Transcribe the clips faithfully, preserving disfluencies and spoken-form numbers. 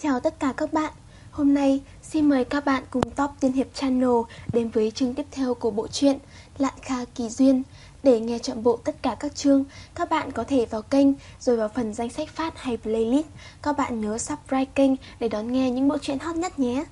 Chào tất cả các bạn. Hôm nay xin mời các bạn cùng Top Tiên Hiệp Channel đến với chương tiếp theo của bộ truyện Lạn Kha Kỳ Duyên. Để nghe trọn bộ tất cả các chương, các bạn có thể vào kênh rồi vào phần danh sách phát hay playlist. Các bạn nhớ subscribe kênh để đón nghe những bộ truyện hot nhất nhé.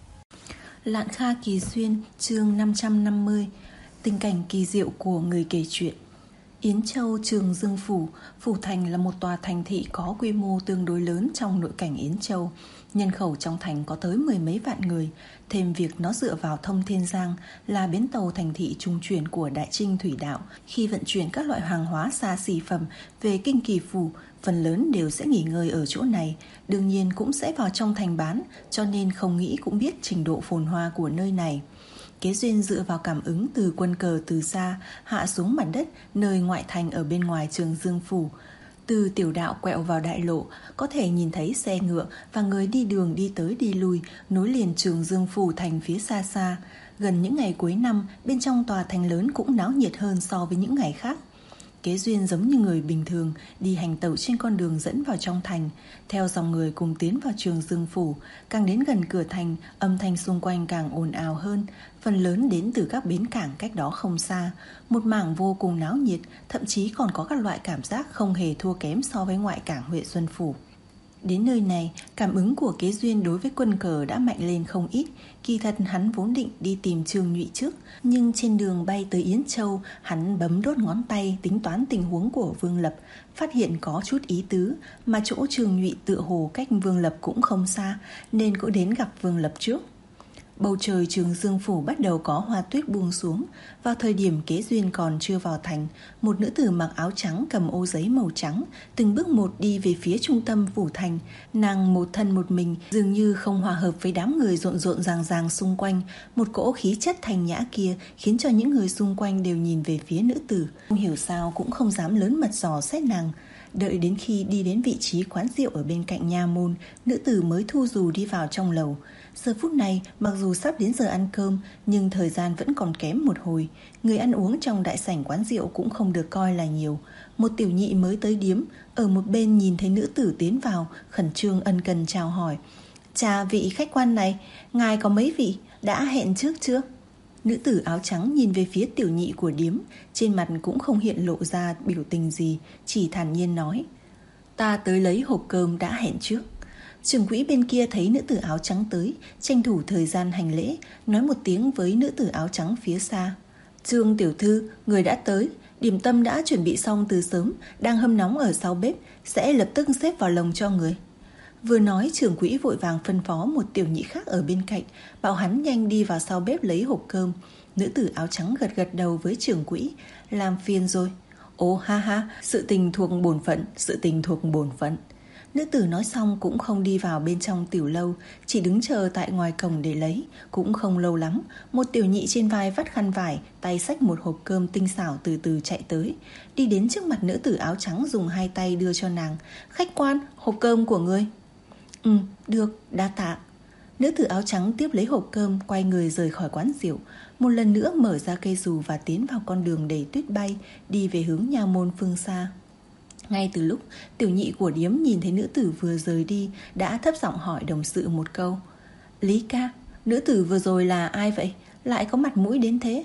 Lạn Kha Kỳ Duyên, chương năm trăm năm mươi. Tình cảnh kỳ diệu của người kể chuyện. Yến Châu, Trường Dương Phủ. Phủ thành là một tòa thành thị có quy mô tương đối lớn trong nội cảnh Yến Châu. Nhân khẩu trong thành có tới mười mấy vạn người. Thêm việc nó dựa vào Thông Thiên Giang là bến tàu thành thị trung chuyển của Đại Trinh Thủy Đạo. Khi vận chuyển các loại hàng hóa xa xỉ phẩm về Kinh Kỳ Phủ, phần lớn đều sẽ nghỉ ngơi ở chỗ này. Đương nhiên cũng sẽ vào trong thành bán, cho nên không nghĩ cũng biết trình độ phồn hoa của nơi này. Kế Duyên dựa vào cảm ứng từ quân cờ từ xa hạ xuống mặt đất nơi ngoại thành ở bên ngoài Trường Dương Phủ. Từ tiểu đạo quẹo vào đại lộ, có thể nhìn thấy xe ngựa và người đi đường đi tới đi lui, nối liền Trường Dương Phủ thành phía xa xa. Gần những ngày cuối năm, bên trong tòa thành lớn cũng náo nhiệt hơn so với những ngày khác. Kế Duyên giống như người bình thường đi hành tẩu trên con đường dẫn vào trong thành, theo dòng người cùng tiến vào Trường Dương Phủ. Càng đến gần cửa thành, âm thanh xung quanh càng ồn ào hơn, phần lớn đến từ các bến cảng cách đó không xa. Một mảng vô cùng náo nhiệt, thậm chí còn có các loại cảm giác không hề thua kém so với ngoại cảng Huệ Xuân Phủ. Đến nơi này, cảm ứng của Kế Duyên đối với quân cờ đã mạnh lên không ít. Kỳ thật hắn vốn định đi tìm Trương Nhụy trước, nhưng trên đường bay tới Yến Châu, hắn bấm đốt ngón tay tính toán tình huống của Vương Lập, phát hiện có chút ý tứ, mà chỗ Trương Nhụy tựa hồ cách Vương Lập cũng không xa, nên cũng đến gặp Vương Lập trước. Bầu trời Trường Dương Phủ bắt đầu có hoa tuyết buông xuống. Vào thời điểm Kế Duyên còn chưa vào thành, một nữ tử mặc áo trắng cầm ô giấy màu trắng từng bước một đi về phía trung tâm phủ thành. Nàng một thân một mình, dường như không hòa hợp với đám người rộn rộn ràng ràng xung quanh. Một cỗ khí chất thanh nhã kia khiến cho những người xung quanh đều nhìn về phía nữ tử, không hiểu sao cũng không dám lớn mật dò xét nàng. Đợi đến khi đi đến vị trí quán rượu ở bên cạnh nha môn, nữ tử mới thu dù đi vào trong lầu. Giờ phút này, mặc dù sắp đến giờ ăn cơm, nhưng thời gian vẫn còn kém một hồi. Người ăn uống trong đại sảnh quán rượu cũng không được coi là nhiều. Một tiểu nhị mới tới điếm, ở một bên nhìn thấy nữ tử tiến vào, khẩn trương ân cần chào hỏi. Chà, vị khách quan này, ngài có mấy vị, đã hẹn trước chưa? Nữ tử áo trắng nhìn về phía tiểu nhị của điếm, trên mặt cũng không hiện lộ ra biểu tình gì, chỉ thản nhiên nói: Ta tới lấy hộp cơm đã hẹn trước. Trưởng quỹ bên kia thấy nữ tử áo trắng tới, tranh thủ thời gian hành lễ, nói một tiếng với nữ tử áo trắng phía xa: Trương tiểu thư, người đã tới, điểm tâm đã chuẩn bị xong từ sớm, đang hâm nóng ở sau bếp, sẽ lập tức xếp vào lồng cho người. Vừa nói, trưởng quỹ vội vàng phân phó một tiểu nhị khác ở bên cạnh, bảo hắn nhanh đi vào sau bếp lấy hộp cơm. Nữ tử áo trắng gật gật đầu với trưởng quỹ: Làm phiền rồi. Ồ ha ha, sự tình thuộc bổn phận, sự tình thuộc bổn phận. Nữ tử nói xong cũng không đi vào bên trong tiểu lâu, chỉ đứng chờ tại ngoài cổng để lấy. Cũng không lâu lắm, một tiểu nhị trên vai vắt khăn vải, tay xách một hộp cơm tinh xảo từ từ chạy tới, đi đến trước mặt nữ tử áo trắng, dùng hai tay đưa cho nàng. Khách quan, hộp cơm của ngươi. Ừ, được, đa tạ. Nữ tử áo trắng tiếp lấy hộp cơm, quay người rời khỏi quán rượu, một lần nữa mở ra cây dù và tiến vào con đường đầy tuyết bay, đi về hướng nha môn phương xa. Ngay từ lúc tiểu nhị của điếm nhìn thấy nữ tử vừa rời đi, đã thấp giọng hỏi đồng sự một câu: Lý ca, nữ tử vừa rồi là ai vậy, lại có mặt mũi đến thế?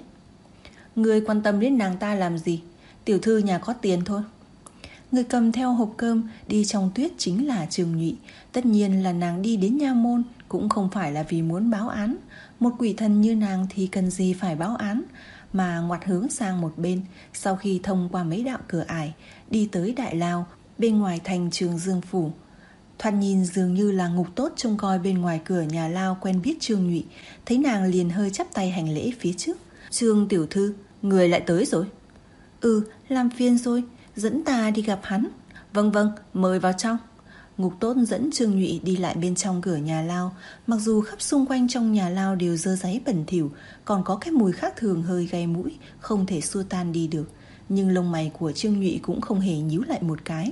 Người quan tâm đến nàng ta làm gì, tiểu thư nhà có tiền thôi. Người cầm theo hộp cơm đi trong tuyết chính là Trương Nhụy. Tất nhiên là nàng đi đến nha môn cũng không phải là vì muốn báo án. Một quỷ thần như nàng thì cần gì phải báo án. Mà ngoặt hướng sang một bên, sau khi thông qua mấy đạo cửa ải, đi tới đại lao bên ngoài thành Trường Dương Phủ. Thoạt nhìn dường như là ngục tốt trông coi bên ngoài cửa nhà lao quen biết Trương Nhụy, thấy nàng liền hơi chắp tay hành lễ phía trước. Trương tiểu thư, người lại tới rồi. Ừ, làm phiền rồi, dẫn ta đi gặp hắn. Vâng vâng, mời vào trong. Ngục tốt dẫn Trương Nhụy đi lại bên trong cửa nhà lao. Mặc dù khắp xung quanh trong nhà lao đều dơ dáy bẩn thỉu, còn có cái mùi khác thường hơi gây mũi, không thể xua tan đi được, nhưng lông mày của Trương Nhụy cũng không hề nhíu lại một cái.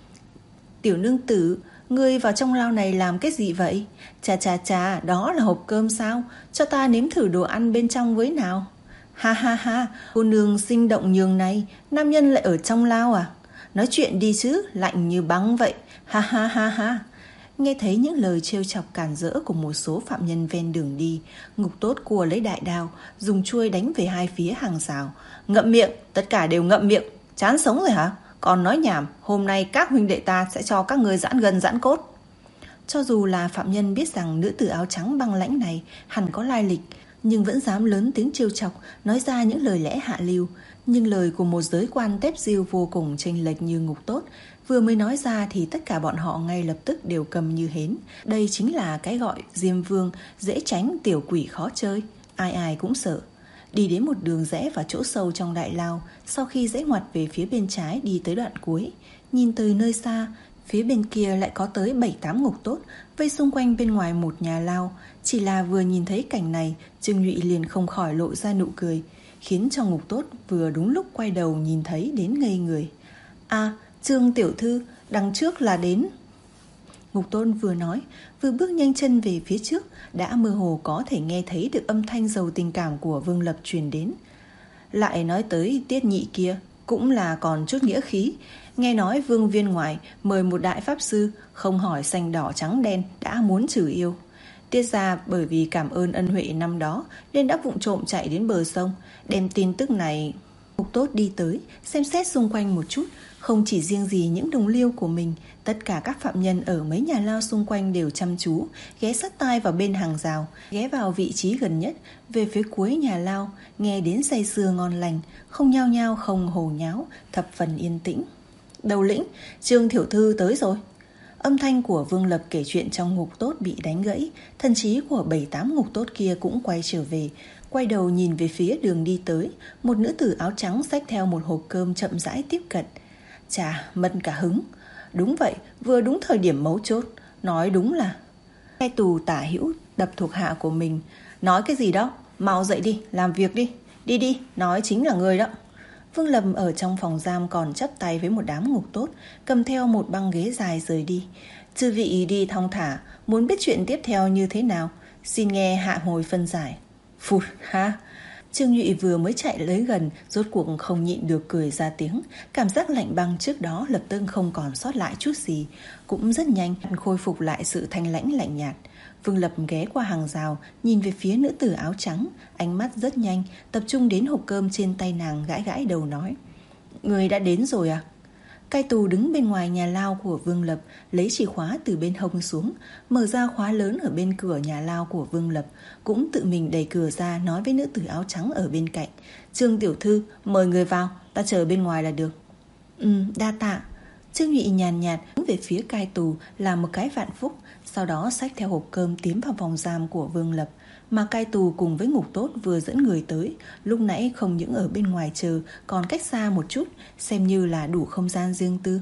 Tiểu nương tử, ngươi vào trong lao này làm cái gì vậy? Chà chà chà, đó là hộp cơm sao? Cho ta nếm thử đồ ăn bên trong với nào. Ha ha ha, cô nương sinh động nhường này, nam nhân lại ở trong lao à? Nói chuyện đi chứ, lạnh như băng vậy. Ha ha ha ha. Nghe thấy những lời trêu chọc cản rỡ của một số phạm nhân ven đường đi, Ngục Tốt cua lấy đại đao, dùng chuôi đánh về hai phía hàng rào. Ngậm miệng, tất cả đều ngậm miệng. Chán sống rồi hả? Còn nói nhảm, hôm nay các huynh đệ ta sẽ cho các ngươi giãn gân giãn cốt. Cho dù là phạm nhân biết rằng nữ tử áo trắng băng lãnh này hẳn có lai lịch, nhưng vẫn dám lớn tiếng trêu chọc, nói ra những lời lẽ hạ lưu. Nhưng lời của một giới quan tép diêu vô cùng chênh lệch như Ngục Tốt vừa mới nói ra thì tất cả bọn họ ngay lập tức đều cầm như hến. Đây chính là cái gọi Diêm Vương dễ tránh tiểu quỷ khó chơi, ai ai cũng sợ. Đi đến một đường rẽ vào chỗ sâu trong đại lao, sau khi rẽ ngoặt về phía bên trái đi tới đoạn cuối, nhìn từ nơi xa, phía bên kia lại có tới bảy tám Ngục Tốt vây xung quanh bên ngoài một nhà lao. Chỉ là vừa nhìn thấy cảnh này, Trương Nhụy liền không khỏi lộ ra nụ cười, khiến cho Ngục Tốt vừa đúng lúc quay đầu nhìn thấy đến ngây người. À, Trương tiểu thư, đằng trước là đến. Ngục Tốt vừa nói, vừa bước nhanh chân về phía trước, đã mơ hồ có thể nghe thấy được âm thanh giàu tình cảm của Vương Lập truyền đến. Lại nói tới Tiết Nhị kia, cũng là còn chút nghĩa khí. Nghe nói Vương viên ngoại mời một đại pháp sư, không hỏi xanh đỏ trắng đen đã muốn trừ yêu. Tiết ra bởi vì cảm ơn ân huệ năm đó nên đã vụng trộm chạy đến bờ sông, đem tin tức này. Ngục Tốt đi tới, xem xét xung quanh một chút. Không chỉ riêng gì những đồng liêu của mình, tất cả các phạm nhân ở mấy nhà lao xung quanh đều chăm chú, ghé sát tai vào bên hàng rào, ghé vào vị trí gần nhất, về phía cuối nhà lao, nghe đến say sưa ngon lành, không nhao nhao không hồ nháo, thập phần yên tĩnh. Đầu lĩnh, Trương tiểu thư tới rồi. Âm thanh của Vương Lập kể chuyện trong Ngục Tốt bị đánh gãy, thần trí của bảy tám Ngục Tốt kia cũng quay trở về, quay đầu nhìn về phía đường đi tới, một nữ tử áo trắng xách theo một hộp cơm chậm rãi tiếp cận. Chà, mất cả hứng. Đúng vậy, vừa đúng thời điểm mấu chốt. Nói đúng là cai tù Tả Hữu đập thuộc hạ của mình. Nói cái gì đó, mau dậy đi, làm việc đi. Đi đi, nói chính là người đó. Vương Lập ở trong phòng giam còn chắp tay với một đám Ngục Tốt, cầm theo một băng ghế dài rời đi. Chư vị đi thong thả, muốn biết chuyện tiếp theo như thế nào, xin nghe hạ hồi phân giải. Phụt ha. Trương Nhụy vừa mới chạy tới gần, rốt cuộc không nhịn được cười ra tiếng. Cảm giác lạnh băng trước đó lập tức không còn sót lại chút gì, cũng rất nhanh khôi phục lại sự thanh lãnh lạnh nhạt. Vương Lập ghé qua hàng rào, nhìn về phía nữ tử áo trắng, ánh mắt rất nhanh tập trung đến hộp cơm trên tay nàng, gãi gãi đầu nói: Người đã đến rồi à? Cai tù đứng bên ngoài nhà lao của Vương Lập, lấy chìa khóa từ bên hông xuống, mở ra khóa lớn ở bên cửa nhà lao của Vương Lập, cũng tự mình đẩy cửa ra, nói với nữ tử áo trắng ở bên cạnh: Trương tiểu thư, mời người vào, ta chờ bên ngoài là được. Ừ, đa tạ. Trương Nhụy nhàn nhạt hướng về phía cai tù làm một cái vạn phúc, sau đó xách theo hộp cơm tiến vào vòng giam của Vương Lập. Mà cai tù cùng với Ngục Tốt vừa dẫn người tới, lúc nãy không những ở bên ngoài chờ, còn cách xa một chút, xem như là đủ không gian riêng tư.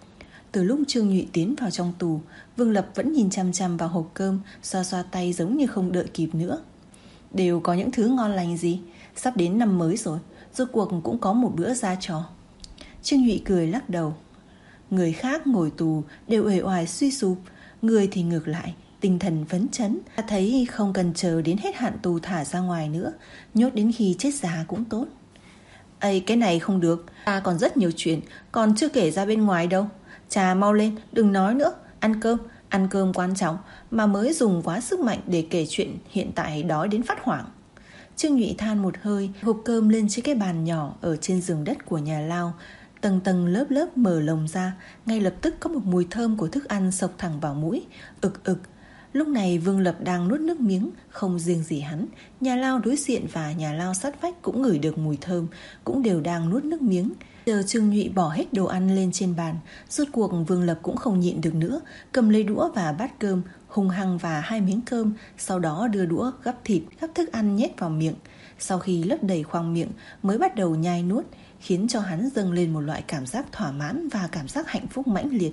Từ lúc Trương Nhụy tiến vào trong tù, Vương Lập vẫn nhìn chăm chăm vào hộp cơm, xoa xoa tay giống như không đợi kịp nữa. Đều có những thứ ngon lành gì, sắp đến năm mới rồi, rốt cuộc cũng có một bữa ra trò. Trương Nhụy cười lắc đầu. Người khác ngồi tù đều uể oải suy sụp, người thì ngược lại tinh thần phấn chấn. Ta thấy không cần chờ đến hết hạn tù thả ra ngoài nữa, nhốt đến khi chết già cũng tốt. Ây, cái này không được, ta còn rất nhiều chuyện, còn chưa kể ra bên ngoài đâu. Chà, mau lên, đừng nói nữa, ăn cơm, ăn cơm quan trọng, mà mới dùng quá sức mạnh để kể chuyện, hiện tại đói đến phát hoảng. Trương Nhụy than một hơi, hộp cơm lên trên cái bàn nhỏ ở trên giường đất của nhà lao, tầng tầng lớp lớp mở lồng ra, ngay lập tức có một mùi thơm của thức ăn xộc thẳng vào mũi, ực ực. Lúc này Vương Lập đang nuốt nước miếng, không riêng gì hắn, nhà lao đối diện và nhà lao sát vách cũng ngửi được mùi thơm, cũng đều đang nuốt nước miếng. Chờ Trương Nhụy bỏ hết đồ ăn lên trên bàn, rốt cuộc Vương Lập cũng không nhịn được nữa, cầm lấy đũa và bát cơm, hung hăng và hai miếng cơm, sau đó đưa đũa gắp thịt, gắp thức ăn nhét vào miệng. Sau khi lấp đầy khoang miệng mới bắt đầu nhai nuốt, khiến cho hắn dâng lên một loại cảm giác thỏa mãn và cảm giác hạnh phúc mãnh liệt.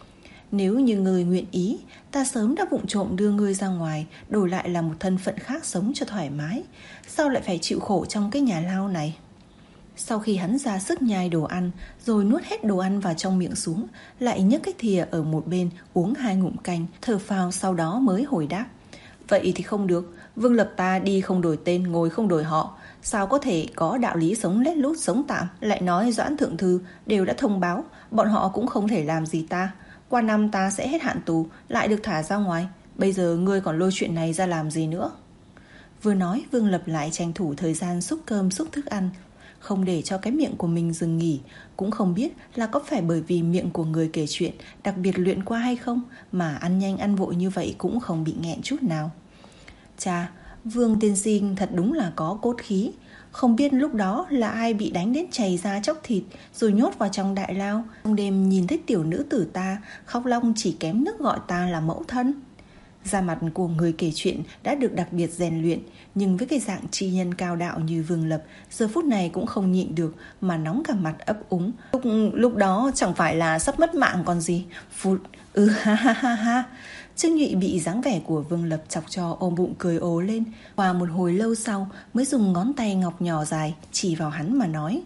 Nếu như ngươi nguyện ý, ta sớm đã vụng trộm đưa ngươi ra ngoài, đổi lại là một thân phận khác sống cho thoải mái. Sao lại phải chịu khổ trong cái nhà lao này? Sau khi hắn ra sức nhai đồ ăn, rồi nuốt hết đồ ăn vào trong miệng xuống, lại nhấc cái thìa ở một bên uống hai ngụm canh, thở phào, sau đó mới hồi đáp: Vậy thì không được, Vương Lập ta đi không đổi tên, ngồi không đổi họ, sao có thể có đạo lý sống lét lút sống tạm? Lại nói Doãn thượng thư đều đã thông báo, bọn họ cũng không thể làm gì ta. Qua năm ta sẽ hết hạn tù, lại được thả ra ngoài. Bây giờ ngươi còn lôi chuyện này ra làm gì nữa? Vừa nói, Vương Lập lại tranh thủ thời gian xúc cơm xúc thức ăn, không để cho cái miệng của mình dừng nghỉ. Cũng không biết là có phải bởi vì miệng của người kể chuyện đặc biệt luyện qua hay không, mà ăn nhanh ăn vội như vậy cũng không bị nghẹn chút nào. Chà, Vương tiên sinh thật đúng là có cốt khí. Không biết lúc đó là ai bị đánh đến chảy ra chóc thịt rồi nhốt vào trong đại lao. Trong đêm nhìn thấy tiểu nữ tử ta khóc lóc chỉ kém nước gọi ta là mẫu thân. Da mặt của người kể chuyện đã được đặc biệt rèn luyện, nhưng với cái dạng tri nhân cao đạo như Vương Lập, giờ phút này cũng không nhịn được mà nóng cả mặt ấp úng. Lúc, lúc đó chẳng phải là sắp mất mạng còn gì. Phụt, ừ ha ha ha ha. Trương Nhụy bị dáng vẻ của Vương Lập chọc cho ôm bụng cười ố lên. Qua một hồi lâu sau mới dùng ngón tay ngọc nhỏ dài chỉ vào hắn mà nói: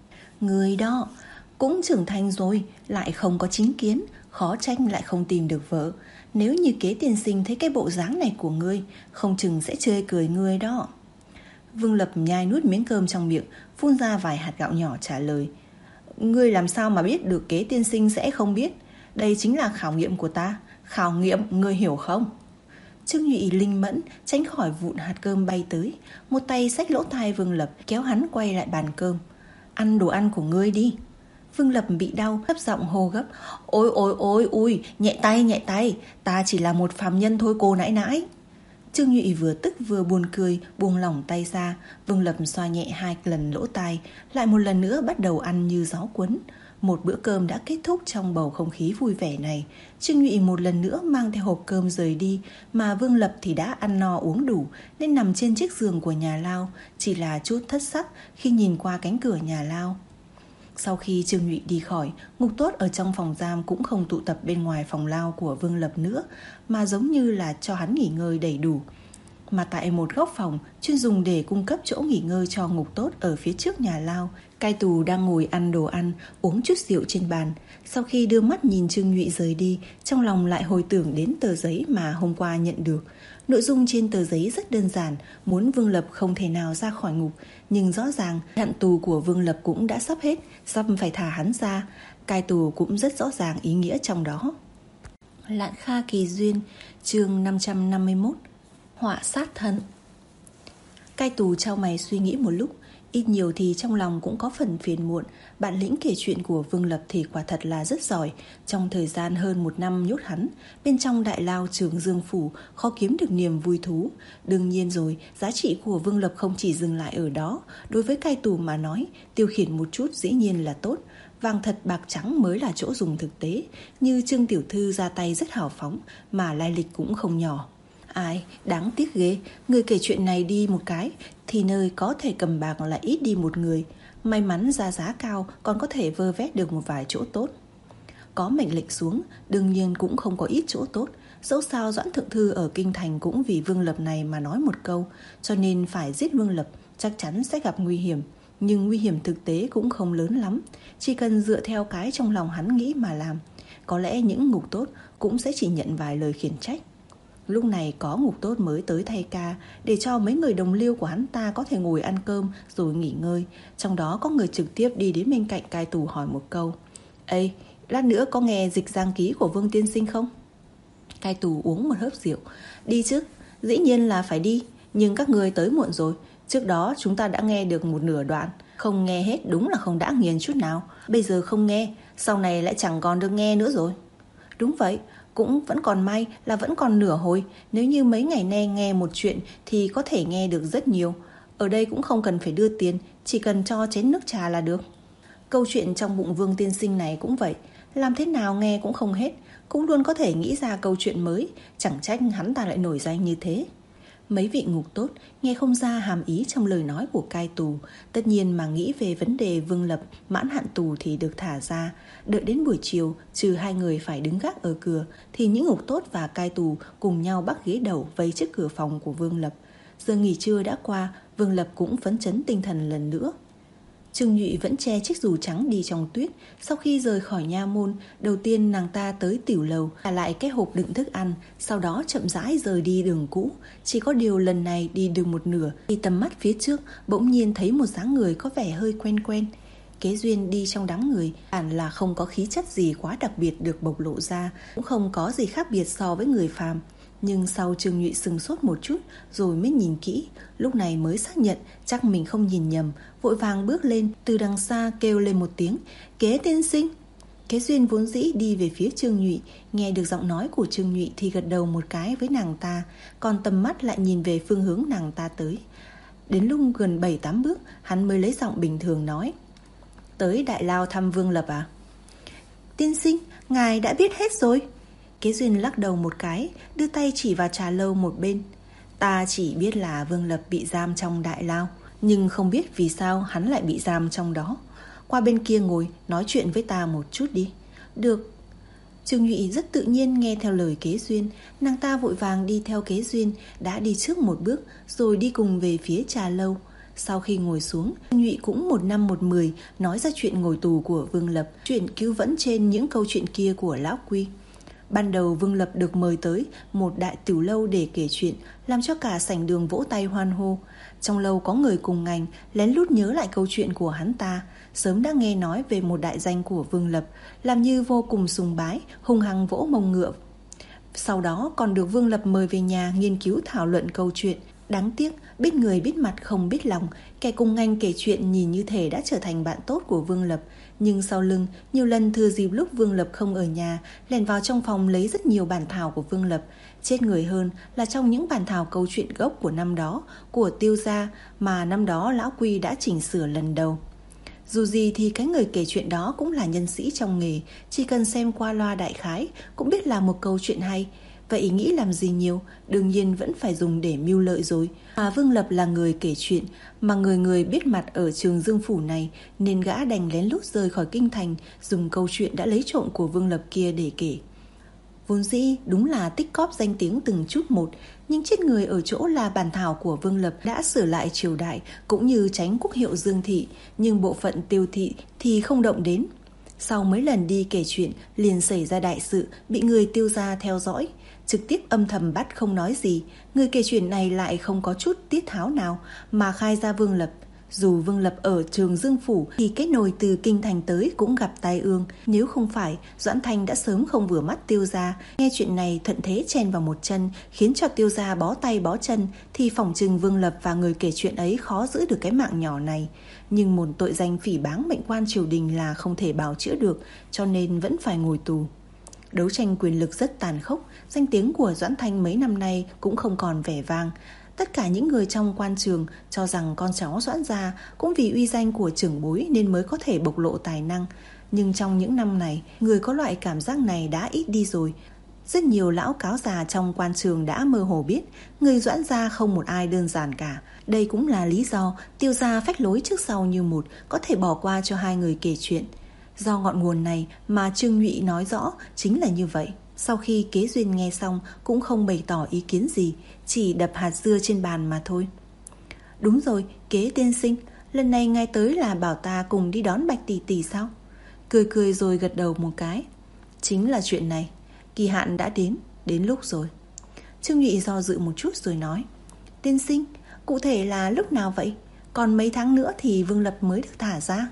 Người đó cũng trưởng thành rồi, lại không có chính kiến, khó trách lại không tìm được vợ. Nếu như Kế tiên sinh thấy cái bộ dáng này của ngươi, không chừng sẽ chê cười ngươi đó. Vương Lập nhai nuốt miếng cơm trong miệng, phun ra vài hạt gạo nhỏ trả lời: Ngươi làm sao mà biết được Kế tiên sinh sẽ không biết? Đây chính là khảo nghiệm của ta. Khảo nghiệm, ngươi hiểu không? Trương Nhụy linh mẫn tránh khỏi vụn hạt cơm bay tới, một tay xách lỗ tai Vương Lập kéo hắn quay lại bàn cơm. Ăn đồ ăn của ngươi đi. Vương Lập bị đau, thấp giọng hô gấp: Ôi ôi ôi ôi, nhẹ tay nhẹ tay, ta chỉ là một phàm nhân thôi cô nãi nãi. Trương Nhụy vừa tức vừa buồn cười, buông lỏng tay ra. Vương Lập xoa nhẹ hai lần lỗ tai, lại một lần nữa bắt đầu ăn như gió cuốn. Một bữa cơm đã kết thúc trong bầu không khí vui vẻ này. Trương Nhụy một lần nữa mang theo hộp cơm rời đi, mà Vương Lập thì đã ăn no uống đủ nên nằm trên chiếc giường của nhà lao, chỉ là chút thất sắc khi nhìn qua cánh cửa nhà lao. Sau khi Trương Nhụy đi khỏi, Ngục Tốt ở trong phòng giam cũng không tụ tập bên ngoài phòng lao của Vương Lập nữa, mà giống như là cho hắn nghỉ ngơi đầy đủ. Mà tại một góc phòng chuyên dùng để cung cấp chỗ nghỉ ngơi cho Ngục Tốt ở phía trước nhà lao, cai tù đang ngồi ăn đồ ăn, uống chút rượu trên bàn. Sau khi đưa mắt nhìn Trương Nhụy rời đi, trong lòng lại hồi tưởng đến tờ giấy mà hôm qua nhận được. Nội dung trên tờ giấy rất đơn giản, muốn Vương Lập không thể nào ra khỏi ngục, nhưng rõ ràng hạn tù của Vương Lập cũng đã sắp hết, sắp phải thả hắn ra. Cai tù cũng rất rõ ràng ý nghĩa trong đó. Lạn Kha Kỳ Duyên, chương năm trăm năm mươi mốt. Họa sát thân. Cai tù chau mày suy nghĩ một lúc, ít nhiều thì trong lòng cũng có phần phiền muộn. Bản lĩnh kể chuyện của Vương Lập thì quả thật là rất giỏi. Trong thời gian hơn một năm nhốt hắn bên trong đại lao Trường Dương Phủ, khó kiếm được niềm vui thú. Đương nhiên rồi, giá trị của Vương Lập không chỉ dừng lại ở đó. Đối với cai tù mà nói, tiêu khiển một chút dĩ nhiên là tốt. Vàng thật bạc trắng mới là chỗ dùng thực tế. Như Trương tiểu thư ra tay rất hào phóng, mà lai lịch cũng không nhỏ. Ai, đáng tiếc ghê, người kể chuyện này đi một cái thì nơi có thể cầm bạc lại ít đi một người. May mắn ra giá cao còn có thể vơ vét được một vài chỗ tốt. Có mệnh lệnh xuống, đương nhiên cũng không có ít chỗ tốt. Dẫu sao Doãn Thượng Thư ở Kinh Thành cũng vì Vương Lập này mà nói một câu, cho nên phải giết Vương Lập chắc chắn sẽ gặp nguy hiểm. Nhưng nguy hiểm thực tế cũng không lớn lắm, chỉ cần dựa theo cái trong lòng hắn nghĩ mà làm. Có lẽ những Ngục Tốt cũng sẽ chỉ nhận vài lời khiển trách. Lúc này có Ngục Tốt mới tới thay ca, để cho mấy người đồng liêu của hắn ta có thể ngồi ăn cơm rồi nghỉ ngơi. Trong đó có người trực tiếp đi đến bên cạnh cai tù hỏi một câu: Ê, lát nữa có nghe dịch giang ký của Vương tiên sinh không? Cai tù uống một hớp rượu: Đi chứ, dĩ nhiên là phải đi. Nhưng các người tới muộn rồi. Trước đó chúng ta đã nghe được một nửa đoạn. Không nghe hết đúng là không đã nghiền chút nào. Bây giờ không nghe, sau này lại chẳng còn được nghe nữa rồi. Đúng vậy, cũng vẫn còn may là vẫn còn nửa hồi. Nếu như mấy ngày nay nghe một chuyện thì có thể nghe được rất nhiều. Ở đây cũng không cần phải đưa tiền, chỉ cần cho chén nước trà là được. Câu chuyện trong bụng Vương tiên sinh này cũng vậy, làm thế nào nghe cũng không hết, cũng luôn có thể nghĩ ra câu chuyện mới. Chẳng trách hắn ta lại nổi danh như thế. Mấy vị Ngục Tốt nghe không ra hàm ý trong lời nói của cai tù. Tất nhiên mà nghĩ về vấn đề Vương Lập mãn hạn tù thì được thả ra. Đợi đến buổi chiều, trừ hai người phải đứng gác ở cửa, thì những Ngục Tốt và cai tù cùng nhau bắt ghế đầu vây trước cửa phòng của Vương Lập. Giờ nghỉ trưa đã qua, Vương Lập cũng phấn chấn tinh thần lần nữa. Trương Nhụy vẫn che chiếc dù trắng đi trong tuyết. Sau khi rời khỏi nha môn, đầu tiên nàng ta tới tiểu lầu, trả lại cái hộp đựng thức ăn, sau đó chậm rãi rời đi đường cũ. Chỉ có điều lần này đi được một nửa, thì tầm mắt phía trước bỗng nhiên thấy một dáng người có vẻ hơi quen quen. Kế Duyên đi trong đám người, hẳn là không có khí chất gì quá đặc biệt được bộc lộ ra, cũng không có gì khác biệt so với người phàm. Nhưng sau Trương Nhụy sừng sốt một chút rồi mới nhìn kỹ, lúc này mới xác nhận chắc mình không nhìn nhầm, vội vàng bước lên, từ đằng xa kêu lên một tiếng: Kế tiên sinh. Kế Duyên vốn dĩ đi về phía Trương Nhụy, nghe được giọng nói của Trương Nhụy thì gật đầu một cái với nàng ta, còn tầm mắt lại nhìn về phương hướng nàng ta tới. Đến lúc gần bảy tám bước, hắn mới lấy giọng bình thường nói: Tới Đại Lao thăm Vương Lập à? Tiên sinh, ngài đã biết hết rồi. Kế Duyên lắc đầu một cái, đưa tay chỉ vào trà lâu một bên. Ta chỉ biết là Vương Lập bị giam trong Đại Lao, nhưng không biết vì sao hắn lại bị giam trong đó. Qua bên kia ngồi, nói chuyện với ta một chút đi. Được. Trương Nhụy rất tự nhiên nghe theo lời Kế Duyên. Nàng ta vội vàng đi theo Kế Duyên, đã đi trước một bước rồi đi cùng về phía trà lâu. Sau khi ngồi xuống, Trương Nhụy cũng một năm một mười nói ra chuyện ngồi tù của Vương Lập, chuyện cứu vẫn trên những câu chuyện kia của Lão Quy. Ban đầu Vương Lập được mời tới một đại tiểu lâu để kể chuyện, làm cho cả sảnh đường vỗ tay hoan hô. Trong lâu có người cùng ngành lén lút nhớ lại câu chuyện của hắn ta, sớm đã nghe nói về một đại danh của Vương Lập, làm như vô cùng sùng bái, hung hăng vỗ mông ngựa. Sau đó còn được Vương Lập mời về nhà nghiên cứu thảo luận câu chuyện. Đáng tiếc, biết người biết mặt không biết lòng, kẻ cùng ngành kể chuyện nhìn như thể đã trở thành bạn tốt của Vương Lập, nhưng sau lưng nhiều lần thừa dịp lúc Vương Lập không ở nhà, lèn vào trong phòng lấy rất nhiều bản thảo của Vương Lập. Chết người hơn là trong những bản thảo câu chuyện gốc của năm đó, của Tiêu gia, mà năm đó Lão Quy đã chỉnh sửa lần đầu. Dù gì thì cái người kể chuyện đó cũng là nhân sĩ trong nghề, chỉ cần xem qua loa đại khái cũng biết là một câu chuyện hay. Vậy nghĩ làm gì nhiều, đương nhiên vẫn phải dùng để mưu lợi rồi. Mà Vương Lập là người kể chuyện, mà người người biết mặt ở Trường Dương Phủ này, nên gã đành lén lút rời khỏi kinh thành, dùng câu chuyện đã lấy trộm của Vương Lập kia để kể. Vốn dĩ đúng là tích cóp danh tiếng từng chút một, nhưng chết người ở chỗ là bản thảo của Vương Lập đã sửa lại triều đại, cũng như tránh quốc hiệu Dương thị, nhưng bộ phận Tiêu thị thì không động đến. Sau mấy lần đi kể chuyện, liền xảy ra đại sự, bị người Tiêu gia theo dõi, trực tiếp âm thầm bắt không nói gì. Người kể chuyện này lại không có chút tiết tháo nào mà khai ra Vương Lập. Dù Vương Lập ở Trường Dương Phủ thì kết nối từ kinh thành tới cũng gặp tai ương. Nếu không phải, Doãn Thanh đã sớm không vừa mắt Tiêu gia. Nghe chuyện này thuận thế chen vào một chân, khiến cho Tiêu gia bó tay bó chân, thì phỏng chừng Vương Lập và người kể chuyện ấy khó giữ được cái mạng nhỏ này. Nhưng một tội danh phỉ báng mệnh quan triều đình là không thể bào chữa được, cho nên vẫn phải ngồi tù. Đấu tranh quyền lực rất tàn khốc, danh tiếng của Doãn Thanh mấy năm nay cũng không còn vẻ vang. Tất cả những người trong quan trường cho rằng con cháu Doãn gia cũng vì uy danh của trưởng bối nên mới có thể bộc lộ tài năng. Nhưng trong những năm này, người có loại cảm giác này đã ít đi rồi. Rất nhiều lão cáo già trong quan trường đã mơ hồ biết người Doãn gia không một ai đơn giản cả. Đây cũng là lý do Tiêu gia phách lối trước sau như một, có thể bỏ qua cho hai người kể chuyện. Do ngọn nguồn này mà Trương Nhụy nói rõ chính là như vậy. Sau khi Kế Duyên nghe xong cũng không bày tỏ ý kiến gì, chỉ đập hạt dưa trên bàn mà thôi. Đúng rồi, Kế tiên sinh, lần này ngài tới là bảo ta cùng đi đón Bạch tỷ tỷ sao? Cười cười rồi gật đầu một cái. Chính là chuyện này, kỳ hạn đã đến, đến lúc rồi. Trương Nhụy do dự một chút rồi nói: Tiên sinh, cụ thể là lúc nào vậy? Còn mấy tháng nữa thì Vương Lập mới được thả ra.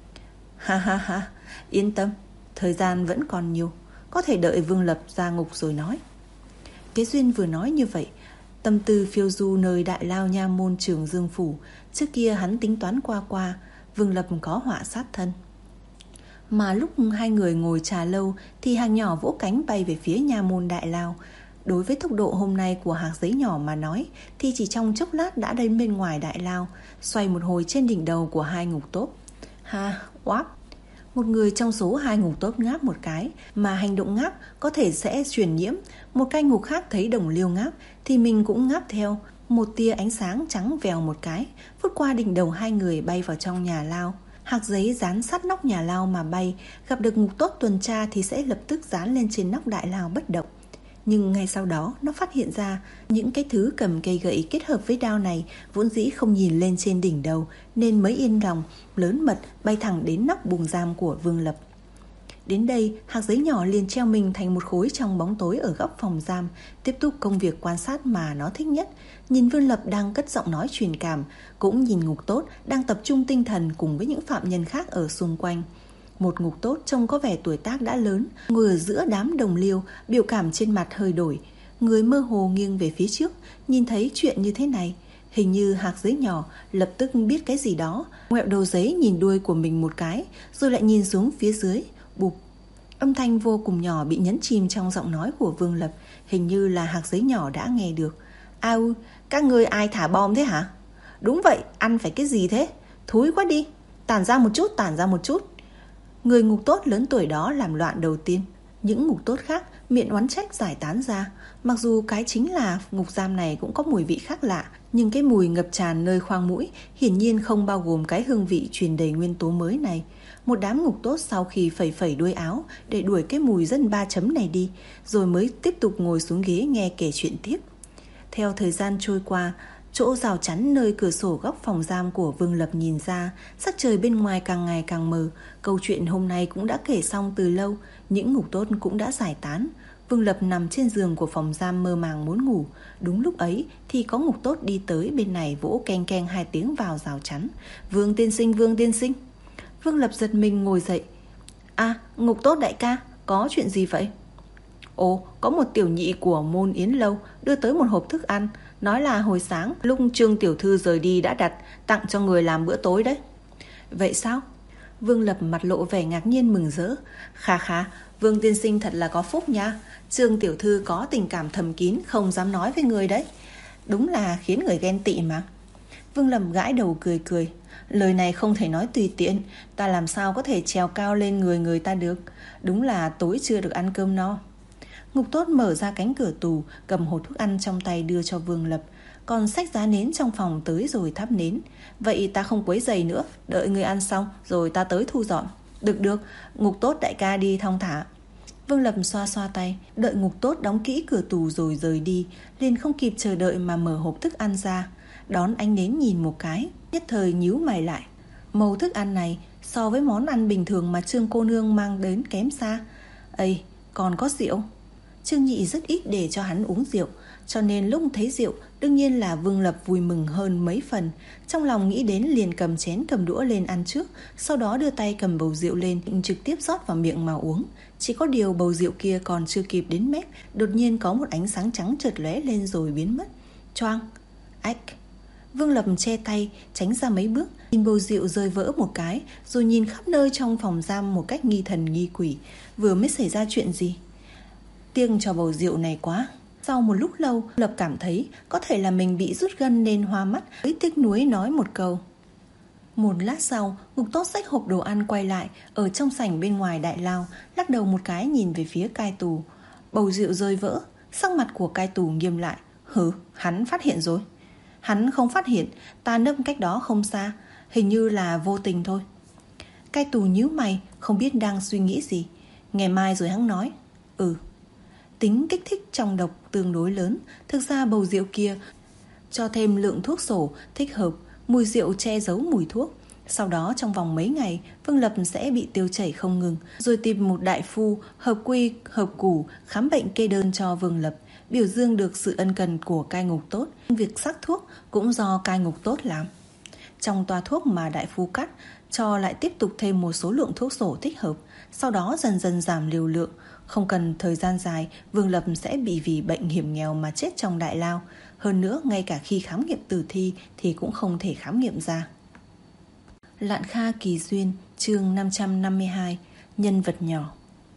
Ha ha ha, yên tâm, thời gian vẫn còn nhiều, có thể đợi Vương Lập ra ngục rồi nói. Kế Duyên vừa nói như vậy, tâm tư phiêu du nơi Đại Lao nha môn Trường Dương Phủ. Trước kia hắn tính toán qua qua, Vương Lập có họa sát thân. Mà lúc hai người ngồi trà lâu thì hàng nhỏ vỗ cánh bay về phía nha môn Đại Lao. Đối với tốc độ hôm nay của hạt giấy nhỏ mà nói thì chỉ trong chốc lát đã đến bên ngoài Đại Lao, xoay một hồi trên đỉnh đầu của hai ngục tốt. Ha, oáp. Một người trong số hai ngục tốt ngáp một cái, mà hành động ngáp có thể sẽ truyền nhiễm. Một cái ngục khác thấy đồng liêu ngáp thì mình cũng ngáp theo. Một tia ánh sáng trắng vèo một cái, vút qua đỉnh đầu hai người bay vào trong nhà lao. Hạc giấy dán sát nóc nhà lao mà bay, gặp được ngục tốt tuần tra thì sẽ lập tức dán lên trên nóc đại lao bất động. Nhưng ngay sau đó nó phát hiện ra những cái thứ cầm cây gậy kết hợp với đao này vốn dĩ không nhìn lên trên đỉnh đầu, nên mới yên lòng lớn mật bay thẳng đến nóc buồng giam của Vương Lập. Đến đây, hạt giấy nhỏ liền treo mình thành một khối trong bóng tối ở góc phòng giam, tiếp tục công việc quan sát mà nó thích nhất. Nhìn Vương Lập đang cất giọng nói truyền cảm, cũng nhìn Ngục Tốt đang tập trung tinh thần cùng với những phạm nhân khác ở xung quanh. Một Ngục Tốt trông có vẻ tuổi tác đã lớn, ngồi ở giữa đám đồng liêu, biểu cảm trên mặt hơi đổi. Người mơ hồ nghiêng về phía trước, nhìn thấy chuyện như thế này. Hình như hạt giấy nhỏ lập tức biết cái gì đó, ngoẹo đầu giấy nhìn đuôi của mình một cái, rồi lại nhìn xuống phía dưới. Bụp, âm thanh vô cùng nhỏ bị nhấn chìm trong giọng nói của Vương Lập. Hình như là hạt giấy nhỏ đã nghe được. Au, các ngươi ai thả bom thế hả? Đúng vậy, ăn phải cái gì thế? Thúi quá đi, tản ra một chút, tản ra một chút. Người Ngục Tốt lớn tuổi đó làm loạn đầu tiên. Những Ngục Tốt khác miệng oán trách giải tán ra. Mặc dù cái chính là ngục giam này cũng có mùi vị khác lạ, nhưng cái mùi ngập tràn nơi khoang mũi hiển nhiên không bao gồm cái hương vị truyền đầy nguyên tố mới này. Một đám Ngục Tốt sau khi phẩy phẩy đuôi áo để đuổi cái mùi dân ba chấm này đi, rồi mới tiếp tục ngồi xuống ghế nghe kể chuyện tiếp. Theo thời gian trôi qua, chỗ rào chắn nơi cửa sổ góc phòng giam của Vương Lập nhìn ra, sắc trời bên ngoài càng ngày càng mờ. Câu chuyện hôm nay cũng đã kể xong từ lâu, những Ngục Tốt cũng đã giải tán. Vương Lập nằm trên giường của phòng giam mơ màng muốn ngủ. Đúng lúc ấy thì có Ngục Tốt đi tới bên này vỗ keng keng hai tiếng vào rào chắn. Vương tiên sinh, Vương tiên sinh. Vương Lập giật mình ngồi dậy. À, Ngục Tốt đại ca, có chuyện gì vậy? Ồ, có một tiểu nhị của môn Yến Lâu đưa tới một hộp thức ăn, nói là hồi sáng lúc Trương tiểu thư rời đi đã đặt, tặng cho người làm bữa tối đấy. Vậy sao? Vương Lập mặt lộ vẻ ngạc nhiên mừng rỡ. Khà khà, Vương tiên sinh thật là có phúc nha. Trương tiểu thư có tình cảm thầm kín, không dám nói với người đấy. Đúng là khiến người ghen tị mà. Vương Lập gãi đầu cười cười. Lời này không thể nói tùy tiện, ta làm sao có thể trèo cao lên người người ta được. Đúng là tối chưa được ăn cơm no. Ngục Tốt mở ra cánh cửa tù, cầm hộp thức ăn trong tay đưa cho Vương Lập. Còn xách giá nến trong phòng tới rồi thắp nến. Vậy ta không quấy rầy nữa, đợi người ăn xong rồi ta tới thu dọn. Được được, Ngục Tốt đại ca đi thong thả. Vương Lập xoa xoa tay, đợi Ngục Tốt đóng kỹ cửa tù rồi rời đi, liền không kịp chờ đợi mà mở hộp thức ăn ra, đón ánh nến nhìn một cái, nhất thời nhíu mày lại. Màu thức ăn này so với món ăn bình thường mà Trương cô nương mang đến kém xa. Ây, còn có rượu. Trương Nhị rất ít để cho hắn uống rượu, cho nên lúc thấy rượu đương nhiên là Vương Lập vui mừng hơn mấy phần. Trong lòng nghĩ đến liền cầm chén cầm đũa lên ăn trước, sau đó đưa tay cầm bầu rượu lên trực tiếp rót vào miệng mà uống. Chỉ có điều bầu rượu kia còn chưa kịp đến mép, đột nhiên có một ánh sáng trắng chợt lóe lên rồi biến mất. Choang, ách. Vương Lập che tay tránh ra mấy bước, nhìn bầu rượu rơi vỡ một cái, rồi nhìn khắp nơi trong phòng giam một cách nghi thần nghi quỷ. Vừa mới xảy ra chuyện gì? Tiếc cho bầu rượu này quá. Sau một lúc lâu, Lập cảm thấy có thể là mình bị rút gân nên hoa mắt, với tiếc nuối nói một câu. Một lát sau, Ngục Tốt xách hộp đồ ăn quay lại ở trong sảnh bên ngoài đại lao, lắc đầu một cái nhìn về phía cai tù. Bầu rượu rơi vỡ, sắc mặt của cai tù nghiêm lại. Hừ, hắn phát hiện rồi. Hắn không phát hiện, ta nấp cách đó không xa, hình như là vô tình thôi. Cai tù nhíu mày, không biết đang suy nghĩ gì. Ngày mai rồi hắn nói. Ừ. Tính kích thích trong độc tương đối lớn. Thực ra bầu rượu kia cho thêm lượng thuốc sổ thích hợp, mùi rượu che giấu mùi thuốc. Sau đó trong vòng mấy ngày, Vương Lập sẽ bị tiêu chảy không ngừng, rồi tìm một đại phu hợp quy hợp củ khám bệnh kê đơn cho Vương Lập, biểu dương được sự ân cần của cai Ngục Tốt. Việc sắc thuốc cũng do cai Ngục Tốt làm. Trong toa thuốc mà đại phu cắt cho lại tiếp tục thêm một số lượng thuốc sổ thích hợp, sau đó dần dần giảm liều lượng. Không cần thời gian dài, Vương Lập sẽ bị vì bệnh hiểm nghèo mà chết trong đại lao. Hơn nữa, ngay cả khi khám nghiệm tử thi thì cũng không thể khám nghiệm ra. Lạn Kha Kỳ Duyên, chương năm trăm năm mươi hai, nhân vật nhỏ.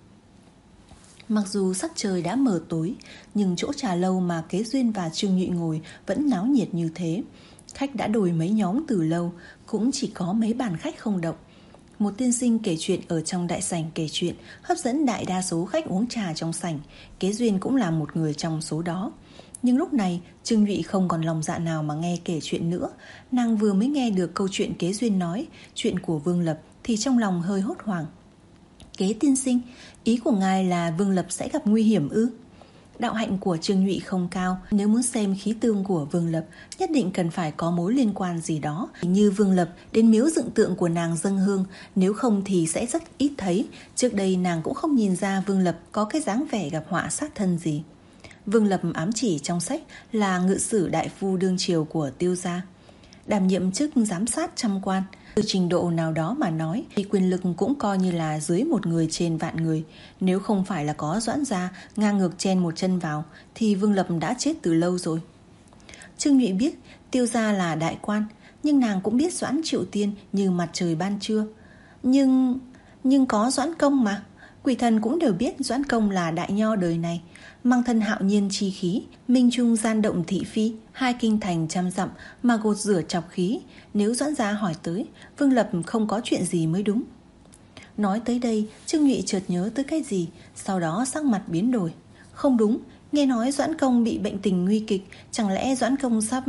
Mặc dù sắc trời đã mờ tối, nhưng chỗ trà lâu mà Kế Duyên và Trương Nhụy ngồi vẫn náo nhiệt như thế. Khách đã đổi mấy nhóm từ lâu, cũng chỉ có mấy bàn khách không động. Một tiên sinh kể chuyện ở trong đại sảnh kể chuyện, hấp dẫn đại đa số khách uống trà trong sảnh. Kế Duyên cũng là một người trong số đó. Nhưng lúc này Trương Nhụy không còn lòng dạ nào mà nghe kể chuyện nữa. Nàng vừa mới nghe được câu chuyện Kế Duyên nói chuyện của Vương Lập thì trong lòng hơi hốt hoảng. Kế tiên sinh, ý của ngài là Vương Lập sẽ gặp nguy hiểm ư? Đạo hạnh của Trương Nhụy không cao, nếu muốn xem khí tương của Vương Lập, nhất định cần phải có mối liên quan gì đó. Như Vương Lập đến miếu dựng tượng của nàng dâng hương, nếu không thì sẽ rất ít thấy. Trước đây nàng cũng không nhìn ra Vương Lập có cái dáng vẻ gặp họa sát thân gì. Vương Lập ám chỉ trong sách là ngự sử đại phu đương triều của Tiêu gia, đảm nhiệm chức giám sát trăm quan. Từ trình độ nào đó mà nói thì quyền lực cũng coi như là dưới một người trên vạn người. Nếu không phải là có Doãn gia ngang ngược chen một chân vào thì Vương Lập đã chết từ lâu rồi. Trương Nhụy biết Tiêu gia là đại quan, nhưng nàng cũng biết Doãn Triệu Tiên như mặt trời ban trưa. Nhưng... nhưng có Doãn Công mà. Quỷ thần cũng đều biết Doãn Công là đại nho đời này, mang thân hạo nhiên chi khí, minh trung gian động thị phi, hai kinh thành trăm dặm mà gột rửa chọc khí. Nếu Doãn gia hỏi tới, Vương Lập không có chuyện gì mới đúng. Nói tới đây, Trương Nhụy chợt nhớ tới cái gì, sau đó sắc mặt biến đổi. Không đúng, nghe nói Doãn Công bị bệnh tình nguy kịch, chẳng lẽ Doãn Công sắp...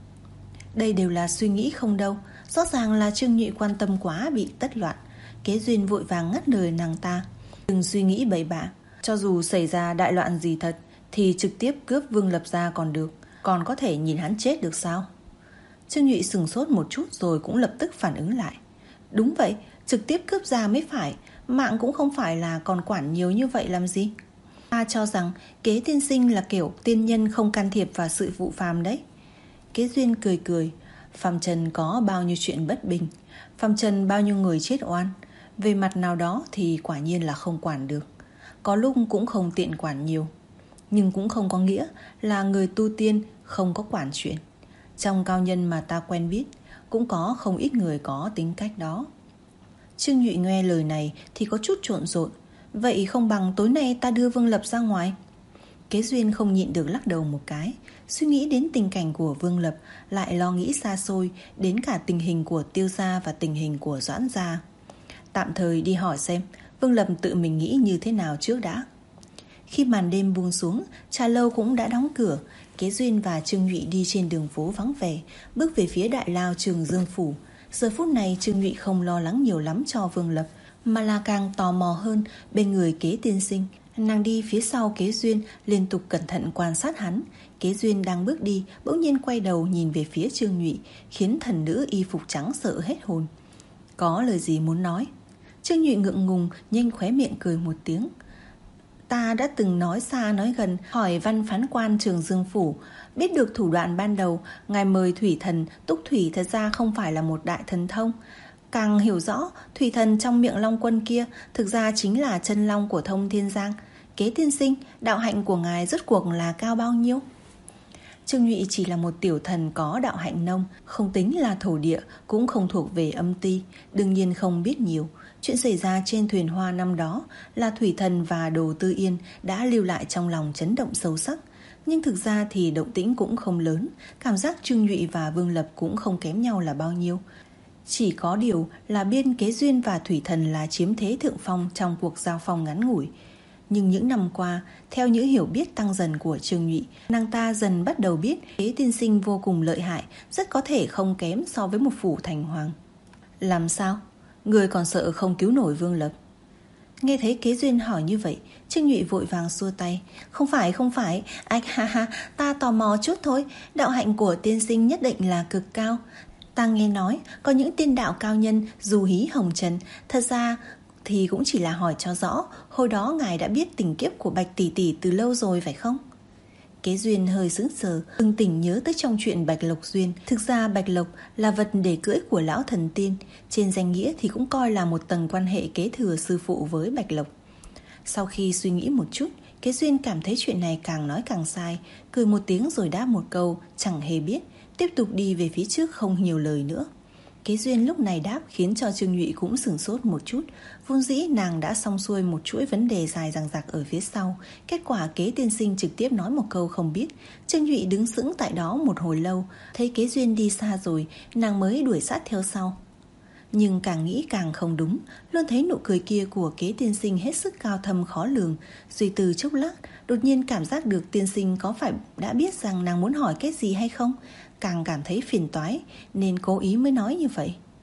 Đây đều là suy nghĩ không đâu, rõ ràng là Trương Nhụy quan tâm quá bị tất loạn. Kế Duyên vội vàng ngắt lời nàng ta. Đừng suy nghĩ bậy bạ, cho dù xảy ra đại loạn gì thật thì trực tiếp cướp Vương Lập ra còn được, còn có thể nhìn hắn chết được sao? Trương Nhụy sừng sốt một chút rồi cũng lập tức phản ứng lại. Đúng vậy, trực tiếp cướp ra mới phải, mạng cũng không phải là còn quản nhiều như vậy làm gì. Ta cho rằng Kế tiên sinh là kiểu tiên nhân không can thiệp vào sự vụ phàm đấy. Kế Duyên cười cười. Phàm trần có bao nhiêu chuyện bất bình, phàm trần bao nhiêu người chết oan, về mặt nào đó thì quả nhiên là không quản được. Có lúc cũng không tiện quản nhiều, nhưng cũng không có nghĩa là người tu tiên không có quản chuyện. Trong cao nhân mà ta quen biết cũng có không ít người có tính cách đó. Trương Nhụy nghe lời này thì có chút trộn rộn. Vậy không bằng tối nay ta đưa Vương Lập ra ngoài. Kế Duyên không nhịn được lắc đầu một cái. Suy nghĩ đến tình cảnh của Vương Lập, lại lo nghĩ xa xôi đến cả tình hình của Tiêu gia và tình hình của Doãn gia. Tạm thời đi hỏi xem Vương Lập tự mình nghĩ như thế nào trước đã. Khi màn đêm buông xuống, trà lâu cũng đã đóng cửa. Kế Duyên và Trương Nhụy đi trên đường phố vắng vẻ, bước về phía đại lao Trường Dương phủ. Giờ phút này Trương Nhụy không lo lắng nhiều lắm cho Vương Lập, mà là càng tò mò hơn bên người Kế tiên sinh. Nàng đi phía sau Kế Duyên, liên tục cẩn thận quan sát hắn. Kế Duyên đang bước đi, bỗng nhiên quay đầu nhìn về phía Trương Nhụy, khiến thần nữ y phục trắng sợ hết hồn. Có lời gì muốn nói? Trương Nhụy ngượng ngùng, nhanh khóe miệng cười một tiếng. Ta đã từng nói xa nói gần, hỏi văn phán quan Trường Dương phủ, biết được thủ đoạn ban đầu, ngài mời thủy thần Túc Thủy thật ra không phải là một đại thần thông. Càng hiểu rõ, thủy thần trong miệng Long Quân kia thực ra chính là chân long của Thông Thiên Giang. Kế tiên sinh, đạo hạnh của ngài rốt cuộc là cao bao nhiêu? Trương Nhụy chỉ là một tiểu thần có đạo hạnh nông, không tính là thổ địa, cũng không thuộc về âm ti, đương nhiên không biết nhiều. Chuyện xảy ra trên thuyền hoa năm đó là thủy thần và Đồ Tư Yên đã lưu lại trong lòng chấn động sâu sắc. Nhưng thực ra thì động tĩnh cũng không lớn, cảm giác Trương Nhụy và Vương Lập cũng không kém nhau là bao nhiêu. Chỉ có điều là biên Kế Duyên và thủy thần là chiếm thế thượng phong trong cuộc giao phong ngắn ngủi. Nhưng những năm qua, theo những hiểu biết tăng dần của Trương Nhụy, nàng ta dần bắt đầu biết Kế tiên sinh vô cùng lợi hại, rất có thể không kém so với một phủ thành hoàng. Làm sao? Người còn sợ không cứu nổi Vương Lập? Nghe thấy Kế Duyên hỏi như vậy, Trương Nhụy vội vàng xua tay. Không phải, không phải, ách ha ha, ta tò mò chút thôi, đạo hạnh của tiên sinh nhất định là cực cao. Ta nghe nói có những tiên đạo cao nhân dù hí hồng trần, thật ra thì cũng chỉ là hỏi cho rõ, hồi đó ngài đã biết tình kiếp của Bạch tỷ tỷ từ lâu rồi phải không? Kế Duyên hơi sững sờ, bừng tỉnh nhớ tới trong chuyện Bạch Lộc Duyên. Thực ra Bạch Lộc là vật để cưỡi của lão thần tiên, trên danh nghĩa thì cũng coi là một tầng quan hệ kế thừa sư phụ với Bạch Lộc. Sau khi suy nghĩ một chút, Kế Duyên cảm thấy chuyện này càng nói càng sai, cười một tiếng rồi đáp một câu chẳng hề biết, tiếp tục đi về phía trước không nhiều lời nữa. Kế Duyên lúc này đáp khiến cho Trương Nhụy cũng sửng sốt một chút. Vốn dĩ nàng đã xong xuôi một chuỗi vấn đề dài dằng dặc ở phía sau, kết quả Kế tiên sinh trực tiếp nói một câu không biết. Trương Nhụy đứng sững tại đó một hồi lâu, thấy Kế Duyên đi xa rồi, nàng mới đuổi sát theo sau. Nhưng càng nghĩ càng không đúng, luôn thấy nụ cười kia của Kế tiên sinh hết sức cao thâm khó lường. Suy từ chốc lát, đột nhiên cảm giác được tiên sinh có phải đã biết rằng nàng muốn hỏi cái gì hay không, càng cảm thấy phiền toái nên cố ý mới nói như vậy.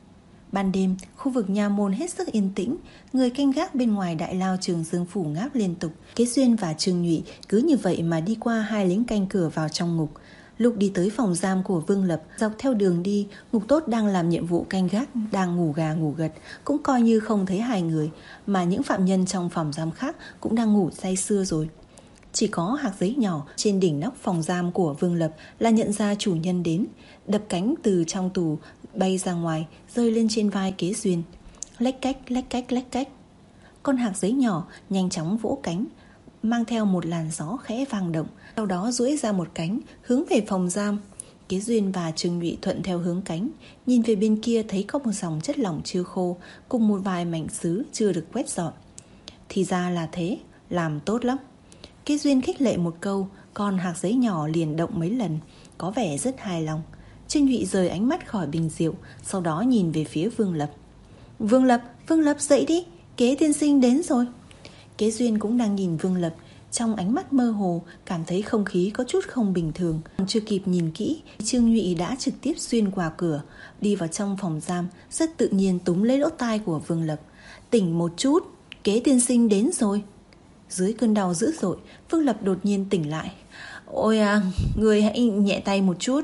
Ban đêm, khu vực nha môn hết sức yên tĩnh, người canh gác bên ngoài đại lao Trường Dương Phủ ngáp liên tục. Kế Duyên và Trương Nhụy cứ như vậy mà đi qua hai lính canh cửa vào trong ngục. Lúc đi tới phòng giam của Vương Lập, dọc theo đường đi, ngục tốt đang làm nhiệm vụ canh gác đang ngủ gà ngủ gật, cũng coi như không thấy hai người, mà những phạm nhân trong phòng giam khác cũng đang ngủ say sưa rồi. Chỉ có hạc giấy nhỏ trên đỉnh nóc phòng giam của Vương Lập là nhận ra chủ nhân đến, đập cánh từ trong tù bay ra ngoài, rơi lên trên vai Kế Duyên. Lách cách, lách cách, lách cách. Con hạc giấy nhỏ nhanh chóng vỗ cánh, mang theo một làn gió khẽ vang động, sau đó duỗi ra một cánh hướng về phòng giam. Kế Duyên và Trương Nhụy thuận theo hướng cánh, nhìn về bên kia thấy có một dòng chất lỏng chưa khô cùng một vài mảnh sứ chưa được quét dọn. Thì ra là thế, làm tốt lắm. Kế Duyên khích lệ một câu, con hạc giấy nhỏ liền động mấy lần, có vẻ rất hài lòng. Trương Nhụy rời ánh mắt khỏi bình rượu, sau đó nhìn về phía Vương Lập. Vương Lập, Vương Lập dậy đi, Kế tiên sinh đến rồi. Kế Duyên cũng đang nhìn Vương Lập, trong ánh mắt mơ hồ cảm thấy không khí có chút không bình thường. Chưa kịp nhìn kỹ, Trương Nhụy đã trực tiếp xuyên qua cửa, đi vào trong phòng giam, rất tự nhiên túm lấy lỗ tai của Vương Lập. Tỉnh một chút, Kế tiên sinh đến rồi. Dưới cơn đau dữ dội, Vương Lập đột nhiên tỉnh lại. Ôi à, người hãy nhẹ tay một chút.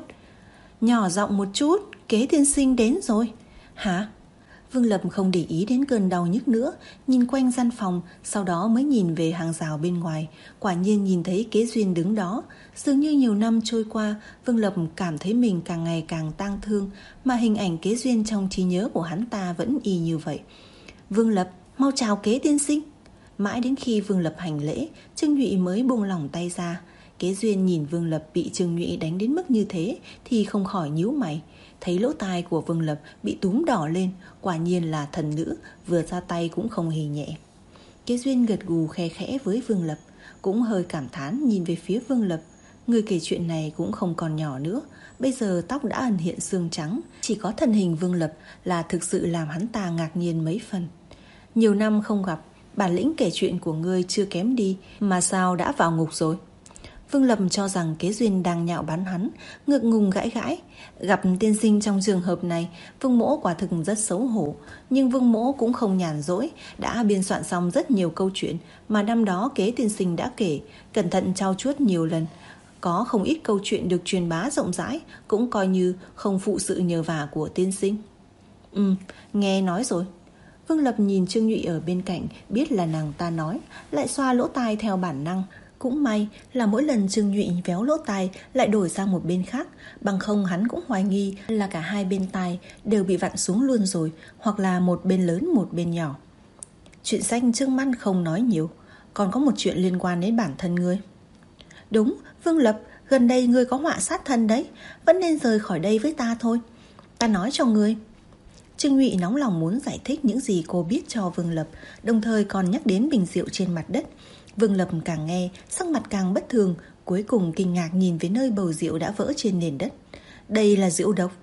Nhỏ giọng một chút, Kế tiên sinh đến rồi. Hả? Vương Lập không để ý đến cơn đau nhức nữa, nhìn quanh gian phòng, sau đó mới nhìn về hàng rào bên ngoài. Quả nhiên nhìn thấy Kế Duyên đứng đó. Dường như nhiều năm trôi qua, Vương Lập cảm thấy mình càng ngày càng tang thương, mà hình ảnh Kế Duyên trong trí nhớ của hắn ta vẫn y như vậy. Vương Lập, mau chào Kế tiên sinh. Mãi đến khi Vương Lập hành lễ, Trương Nhụy mới buông lỏng tay ra. Kế Duyên nhìn Vương Lập bị Trương Nhụy đánh đến mức như thế thì không khỏi nhíu mày. Thấy lỗ tai của Vương Lập bị túm đỏ lên, quả nhiên là thần nữ, vừa ra tay cũng không hề nhẹ. Kế Duyên gật gù khe khẽ với Vương Lập, cũng hơi cảm thán nhìn về phía Vương Lập. Người kể chuyện này cũng không còn nhỏ nữa, bây giờ tóc đã ẩn hiện xương trắng, chỉ có thân hình Vương Lập là thực sự làm hắn ta ngạc nhiên mấy phần. Nhiều năm không gặp, bản lĩnh kể chuyện của ngươi chưa kém đi, mà sao đã vào ngục rồi? Vương Lập cho rằng Kế Duyên đang nhạo báng hắn, ngượng ngùng gãi gãi. Gặp tiên sinh trong trường hợp này, Vương Mỗ quả thực rất xấu hổ. Nhưng Vương Mỗ cũng không nhàn rỗi, đã biên soạn xong rất nhiều câu chuyện mà năm đó Kế tiên sinh đã kể, cẩn thận trau chuốt nhiều lần. Có không ít câu chuyện được truyền bá rộng rãi, cũng coi như không phụ sự nhờ vả của tiên sinh. Ừ, nghe nói rồi. Vương Lập nhìn Trương Nhụy ở bên cạnh, biết là nàng ta nói, lại xoa lỗ tai theo bản năng. Cũng may là mỗi lần Trương Nhụy véo lỗ tai lại đổi sang một bên khác, bằng không hắn cũng hoài nghi là cả hai bên tai đều bị vặn xuống luôn rồi, hoặc là một bên lớn một bên nhỏ. Chuyện xanh Trương Măn không nói nhiều, còn có một chuyện liên quan đến bản thân ngươi. Đúng, Vương Lập, gần đây ngươi có họa sát thân đấy, vẫn nên rời khỏi đây với ta thôi. Ta nói cho ngươi. Trương Nhụy nóng lòng muốn giải thích những gì cô biết cho Vương Lập, đồng thời còn nhắc đến bình rượu trên mặt đất. Vương Lập càng nghe, sắc mặt càng bất thường, cuối cùng kinh ngạc nhìn về nơi bầu rượu đã vỡ trên nền đất. Đây là rượu độc.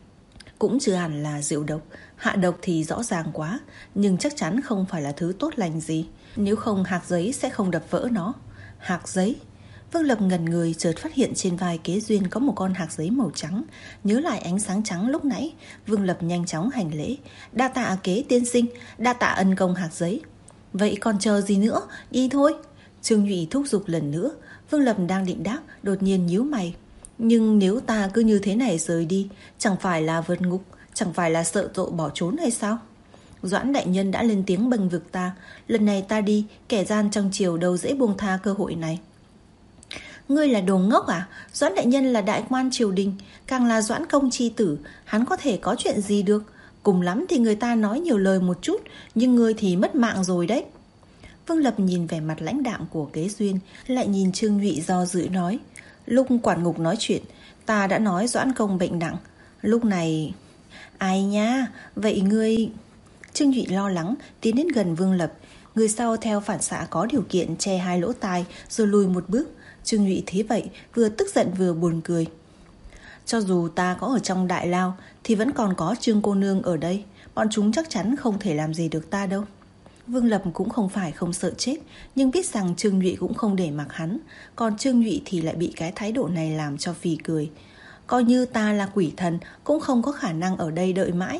Cũng chưa hẳn là rượu độc, hạ độc thì rõ ràng quá, nhưng chắc chắn không phải là thứ tốt lành gì. Nếu không hạc giấy sẽ không đập vỡ nó. Hạc giấy? Vương Lập ngẩn người, chợt phát hiện trên vai Kế Duyên có một con hạc giấy màu trắng. Nhớ lại ánh sáng trắng lúc nãy, Vương Lập nhanh chóng hành lễ. Đa tạ Kế tiên sinh, đa tạ ân công hạc giấy. Vậy còn chờ gì nữa, đi thôi. Trương Nhụy thúc giục lần nữa. Vương Lập đang định đáp, đột nhiên nhíu mày. Nhưng nếu ta cứ như thế này rời đi, chẳng phải là vượt ngục, chẳng phải là sợ tội bỏ trốn hay sao? Doãn đại nhân đã lên tiếng bênh vực ta, lần này ta đi, kẻ gian trong triều đâu dễ buông tha cơ hội này. Ngươi là đồ ngốc à? Doãn đại nhân là đại quan triều đình, càng là Doãn công chi tử, hắn có thể có chuyện gì được? Cùng lắm thì người ta nói nhiều lời một chút, nhưng ngươi thì mất mạng rồi đấy. Vương Lập nhìn vẻ mặt lãnh đạm của Kế Duyên, lại nhìn Trương Nhụy do dự nói. Lúc quản ngục nói chuyện, ta đã nói Doãn công bệnh nặng. Lúc này... Ai nha, vậy ngươi... Trương Nhụy lo lắng tiến đến gần Vương Lập. Người sau theo phản xạ có điều kiện che hai lỗ tai rồi lùi một bước. Trương Nhụy thế vậy vừa tức giận vừa buồn cười. Cho dù ta có ở trong đại lao thì vẫn còn có Trương cô nương ở đây, bọn chúng chắc chắn không thể làm gì được ta đâu. Vương Lập cũng không phải không sợ chết, nhưng biết rằng Trương Nhụy cũng không để mặc hắn, còn Trương Nhụy thì lại bị cái thái độ này làm cho phì cười. Coi như ta là quỷ thần cũng không có khả năng ở đây đợi mãi,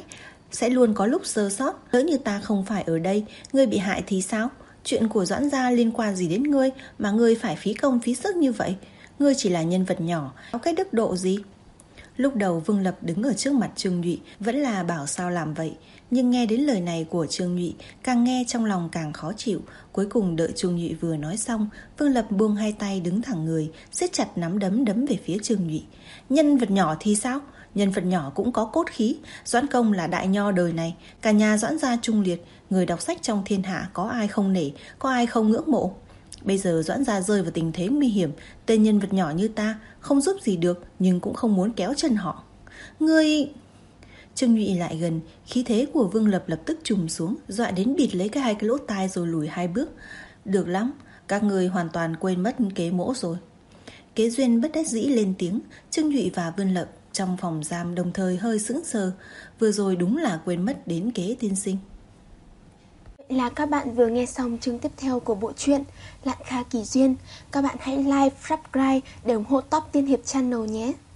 sẽ luôn có lúc sơ sót. Nếu như ta không phải ở đây, ngươi bị hại thì sao? Chuyện của Doãn gia liên quan gì đến ngươi mà ngươi phải phí công phí sức như vậy? Ngươi chỉ là nhân vật nhỏ, có cái đức độ gì? Lúc đầu Vương Lập đứng ở trước mặt Trương Nhụy vẫn là bảo sao làm vậy, nhưng nghe đến lời này của Trương Nhụy, càng nghe trong lòng càng khó chịu. Cuối cùng đợi Trương Nhụy vừa nói xong, Vương Lập buông hai tay đứng thẳng người, siết chặt nắm đấm đấm về phía Trương Nhụy. Nhân vật nhỏ thì sao? Nhân vật nhỏ cũng có cốt khí. Doãn công là đại nho đời này, cả nhà Doãn gia trung liệt, người đọc sách trong thiên hạ có ai không nể, có ai không ngưỡng mộ. Bây giờ Doãn gia rơi vào tình thế nguy hiểm, tên nhân vật nhỏ như ta không giúp gì được, nhưng cũng không muốn kéo chân họ. Ngươi... Trương Nhụy lại gần, khí thế của Vương Lập lập tức trùm xuống, dọa đến bịt lấy cái hai cái lỗ tai rồi lùi hai bước. Được lắm, các ngươi hoàn toàn quên mất kế mỗ rồi. Kế Duyên bất đắc dĩ lên tiếng. Trương Nhụy và Vương Lập trong phòng giam đồng thời hơi sững sờ. Vừa rồi đúng là quên mất đến Kế tiên sinh. Vậy là các bạn vừa nghe xong chương tiếp theo của bộ truyện Lạn Kha Kỳ Duyên. Các bạn hãy like, subscribe để ủng hộ Top Tiên Hiệp Channel nhé.